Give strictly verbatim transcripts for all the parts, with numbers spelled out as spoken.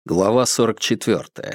Глава сорок четвёртая.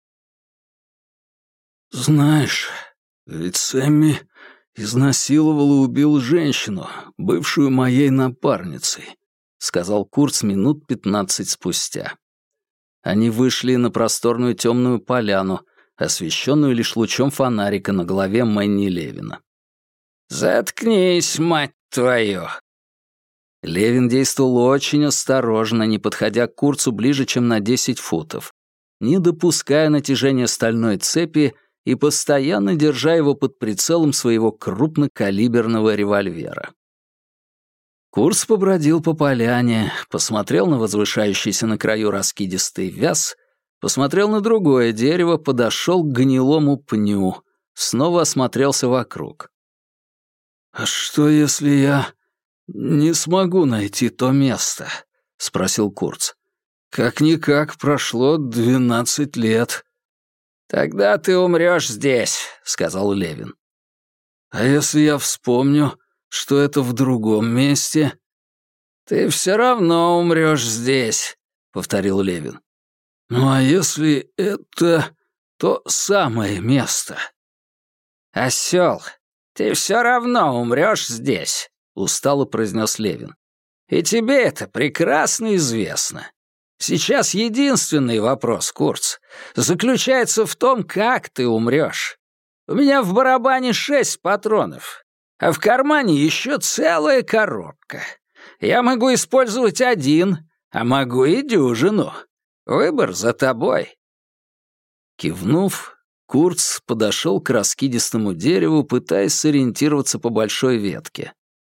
«Знаешь, ведь Сэмми изнасиловал и убил женщину, бывшую моей напарницей», — сказал Курц минут пятнадцать спустя. Они вышли на просторную темную поляну, освещенную лишь лучом фонарика на голове Мэнни Левина. «Заткнись, мать твою!» Левин действовал очень осторожно, не подходя к Курцу ближе, чем на десять футов, не допуская натяжения стальной цепи и постоянно держа его под прицелом своего крупнокалиберного револьвера. Курц побродил по поляне, посмотрел на возвышающийся на краю раскидистый вяз, посмотрел на другое дерево, подошел к гнилому пню, снова осмотрелся вокруг. «А что, если я не смогу найти то место?» — спросил Курц. «Как-никак прошло двенадцать лет». «Тогда ты умрешь здесь», — сказал Левин. «А если я вспомню, что это в другом месте?» «Ты все равно умрешь здесь», — повторил Левин. «Ну а если это то самое место?» «Осел, ты все равно умрешь здесь», — устало произнес Левин. «И тебе это прекрасно известно. Сейчас единственный вопрос, Курц, заключается в том, как ты умрешь. У меня в барабане шесть патронов, а в кармане еще целая коробка. Я могу использовать один, а могу и дюжину. Выбор за тобой». Кивнув, Курц подошел к раскидистому дереву, пытаясь сориентироваться по большой ветке.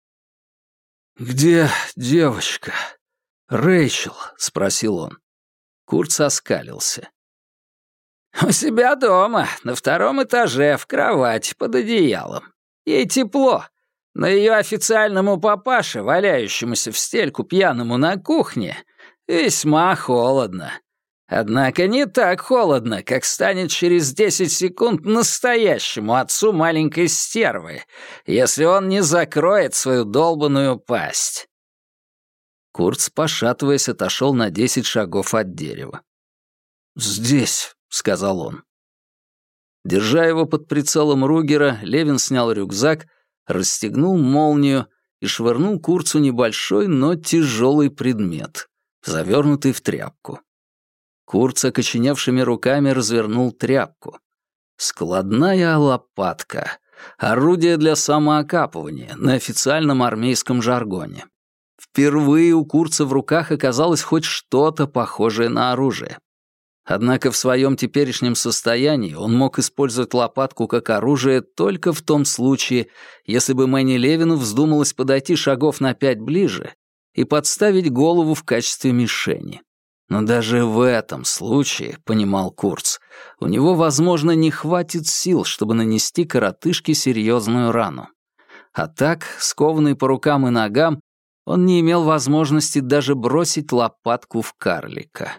«Где девочка? Рэйчел?» — спросил он. Курц оскалился. «У себя дома, на втором этаже, в кровати, под одеялом. Ей тепло, но ее официальному папаше, валяющемуся в стельку пьяному на кухне, весьма холодно. Однако не так холодно, как станет через десять секунд настоящему отцу маленькой стервы, если он не закроет свою долбаную пасть». Курц, пошатываясь, отошел на десять шагов от дерева. «Здесь», — сказал он. Держа его под прицелом Ругера, Левин снял рюкзак, расстегнул молнию и швырнул Курцу небольшой, но тяжелый предмет, завернутый в тряпку. Курц окоченевшими руками развернул тряпку. Складная лопатка. Орудие для самоокапывания на официальном армейском жаргоне. Впервые у Курца в руках оказалось хоть что-то похожее на оружие. Однако в своем теперешнем состоянии он мог использовать лопатку как оружие только в том случае, если бы Мэнни Левину вздумалось подойти шагов на пять ближе и подставить голову в качестве мишени. Но даже в этом случае, понимал Курц, у него, возможно, не хватит сил, чтобы нанести коротышке серьезную рану. А так, скованный по рукам и ногам, он не имел возможности даже бросить лопатку в карлика.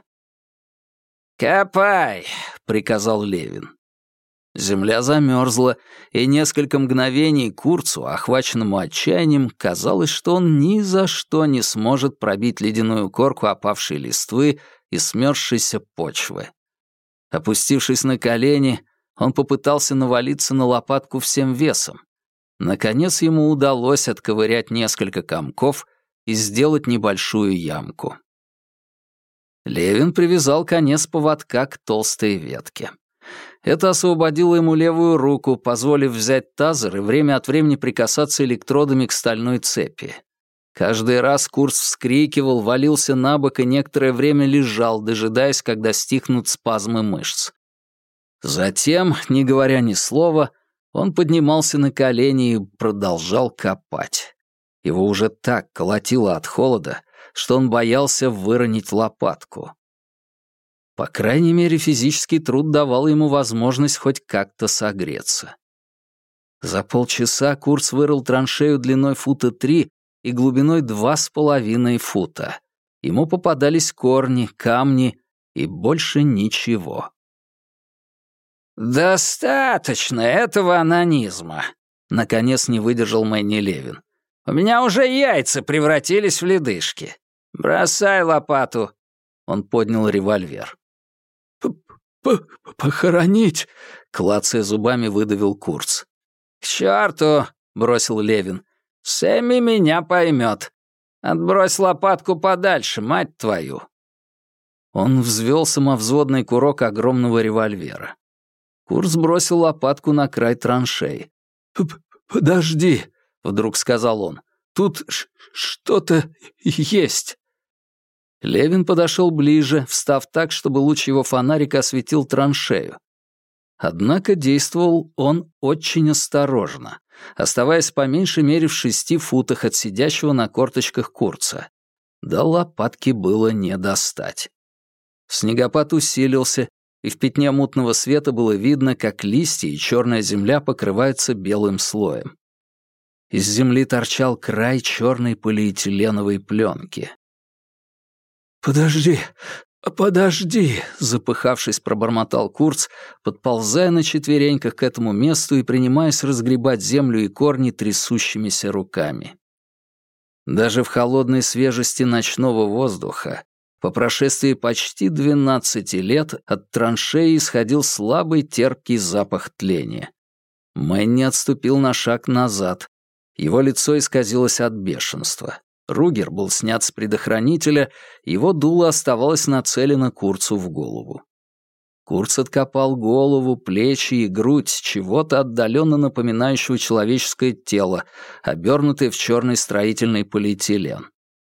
«Копай!» — приказал Левин. Земля замерзла, и несколько мгновений Курцу, охваченному отчаянием, казалось, что он ни за что не сможет пробить ледяную корку опавшей листвы и смерзшейся почвы. Опустившись на колени, он попытался навалиться на лопатку всем весом. Наконец ему удалось отковырять несколько комков и сделать небольшую ямку. Левин привязал конец поводка к толстой ветке. Это освободило ему левую руку, позволив взять тазер и время от времени прикасаться электродами к стальной цепи. Каждый раз Курц вскрикивал, валился на бок и некоторое время лежал, дожидаясь, когда стихнут спазмы мышц. Затем, не говоря ни слова, он поднимался на колени и продолжал копать. Его уже так колотило от холода, что он боялся выронить лопатку. По крайней мере, физический труд давал ему возможность хоть как-то согреться. За полчаса Курц вырыл траншею длиной фута три и глубиной два с половиной фута. Ему попадались корни, камни и больше ничего. «Достаточно этого анонизма», — наконец не выдержал Мэнни Левин. «У меня уже яйца превратились в ледышки. Бросай лопату». Он поднял револьвер. «Похоронить!» — клацая зубами, выдавил Курц. «К черту!» — бросил Левин. «Сэмми меня поймет. Отбрось лопатку подальше, мать твою!» Он взвел самовзводный курок огромного револьвера. Курц бросил лопатку на край траншеи. «Подожди!» — вдруг сказал он. «Тут что-то есть!» Левин подошел ближе, встав так, чтобы луч его фонарика осветил траншею. Однако действовал он очень осторожно, оставаясь по меньшей мере в шести футах от сидящего на корточках Курца. До лопатки было не достать. Снегопад усилился, и в пятне мутного света было видно, как листья и черная земля покрываются белым слоем. Из земли торчал край черной полиэтиленовой пленки. «Подожди, подожди!» — запыхавшись, пробормотал Курц, подползая на четвереньках к этому месту и принимаясь разгребать землю и корни трясущимися руками. Даже в холодной свежести ночного воздуха, по прошествии почти двенадцати лет, от траншеи исходил слабый терпкий запах тления. Мэнни отступил на шаг назад. Его лицо исказилось от бешенства. Ругер был снят с предохранителя, его дуло оставалось нацелено Курцу в голову. Курц откопал голову, плечи и грудь чего-то отдаленно напоминающего человеческое тело, обернутое в черный строительный полиэтилен.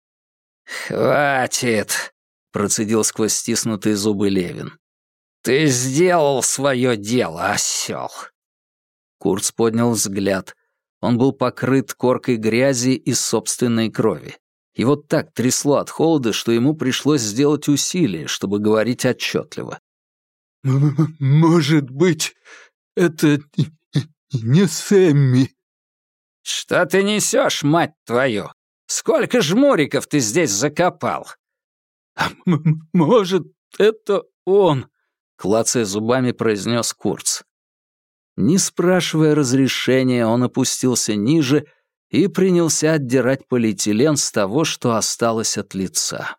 «Хватит!» — процедил сквозь стиснутые зубы Левин. «Ты сделал свое дело, осел!» Курц поднял взгляд. Он был покрыт коркой грязи и собственной крови. Его так трясло от холода, что ему пришлось сделать усилие, чтобы говорить отчетливо. «Может быть, это не Сэмми?» «Что ты несешь, мать твою? Сколько жмуриков ты здесь закопал?» «Может, это он?» — клацая зубами, произнес Курц. Не спрашивая разрешения, он опустился ниже и принялся отдирать полиэтилен с того, что осталось от лица.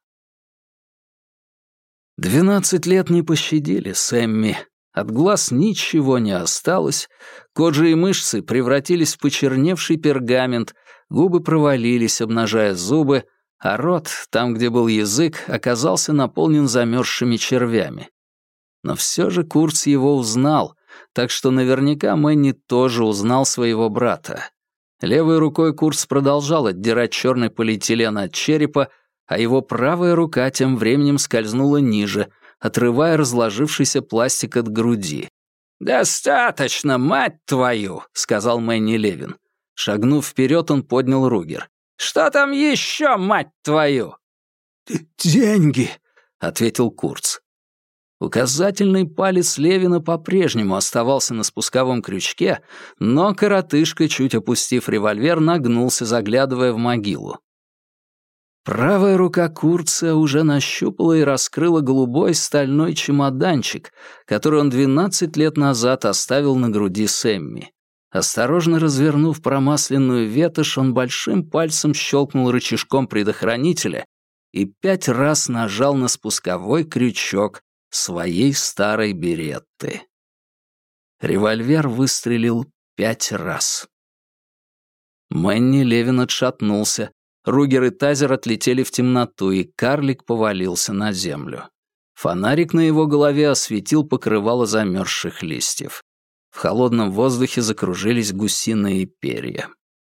Двенадцать лет не пощадили Сэмми. От глаз ничего не осталось, кожа и мышцы превратились в почерневший пергамент, губы провалились, обнажая зубы, а рот, там, где был язык, оказался наполнен замерзшими червями. Но все же Курц его узнал, так что наверняка Мэнни тоже узнал своего брата. Левой рукой Курц продолжал отдирать черный полиэтилен от черепа, а его правая рука тем временем скользнула ниже, отрывая разложившийся пластик от груди. «Достаточно, мать твою!» — сказал Мэнни Левин. Шагнув вперед, он поднял Ругер. «Что там еще, мать твою?» «Деньги!» — ответил Курц. Указательный палец Левина по-прежнему оставался на спусковом крючке, но коротышка, чуть опустив револьвер, нагнулся, заглядывая в могилу. Правая рука Курца уже нащупала и раскрыла голубой стальной чемоданчик, который он двенадцать лет назад оставил на груди Сэмми. Осторожно развернув промасленную ветошь, он большим пальцем щелкнул рычажком предохранителя и пять раз нажал на спусковой крючок своей старой беретты. Револьвер выстрелил пять раз. Мэнни Левин отшатнулся, Ругер и Тазер отлетели в темноту, и карлик повалился на землю. Фонарик на его голове осветил покрывало замерзших листьев. В холодном воздухе закружились гусиные перья.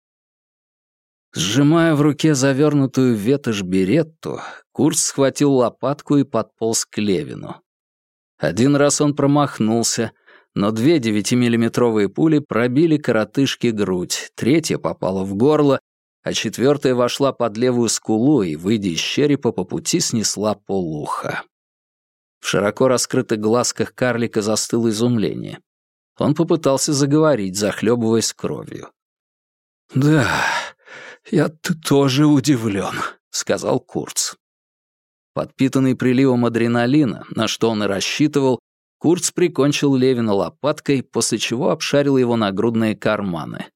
Сжимая в руке завернутую в ветошь беретту, Курц схватил лопатку и подполз к Левину. Один раз он промахнулся, но две девятимиллиметровые пули пробили коротышке грудь, третья попала в горло, а четвертая вошла под левую скулу и, выйдя из черепа, по пути снесла полуха. В широко раскрытых глазках карлика застыло изумление. Он попытался заговорить, захлебываясь кровью. «Да, я тоже удивлен», — сказал Курц. Подпитанный приливом адреналина, на что он и рассчитывал, Курц прикончил Левина лопаткой, после чего обшарил его нагрудные карманы.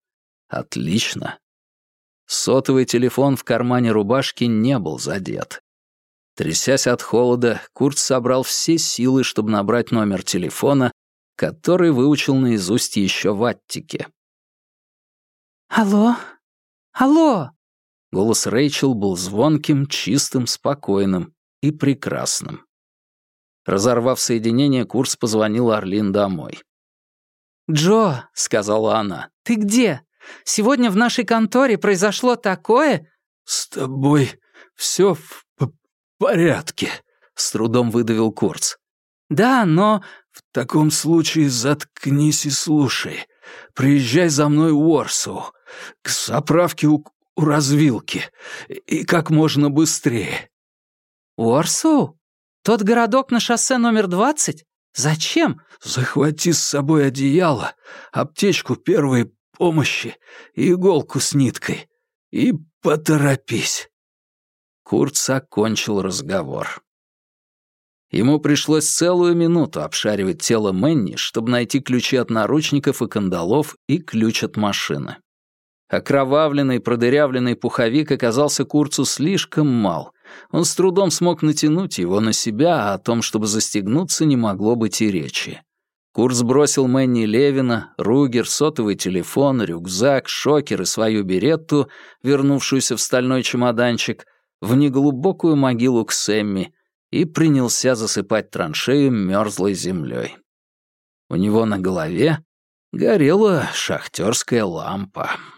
Отлично. Сотовый телефон в кармане рубашки не был задет. Трясясь от холода, Курт собрал все силы, чтобы набрать номер телефона, который выучил наизусть еще в Аттике. «Алло? Алло!» Голос Рэйчел был звонким, чистым, спокойным и прекрасным. Разорвав соединение, Курт позвонил Арлин домой. «Джо», — сказала она, — «ты где? Сегодня в нашей конторе произошло такое...» «С тобой все в порядке», — с трудом выдавил Курц. «Да, но...» «В таком случае заткнись и слушай. Приезжай за мной в Уорсоу, к заправке у, у развилки, и как можно быстрее». «Уорсоу? Тот городок на шоссе номер двадцать? Зачем?» «Захвати с собой одеяло, аптечку первой помощи и иголку с ниткой. И поторопись». Курц окончил разговор. Ему пришлось целую минуту обшаривать тело Мэнни, чтобы найти ключи от наручников и кандалов и ключ от машины. Окровавленный, продырявленный пуховик оказался Курцу слишком мал. Он с трудом смог натянуть его на себя, а о том, чтобы застегнуться, не могло быть и речи. Курц бросил Мэнни Левина, Ругер, сотовый телефон, рюкзак, шокер и свою беретту, вернувшуюся в стальной чемоданчик, в неглубокую могилу к Сэмми и принялся засыпать траншею мерзлой землей. У него на голове горела шахтерская лампа.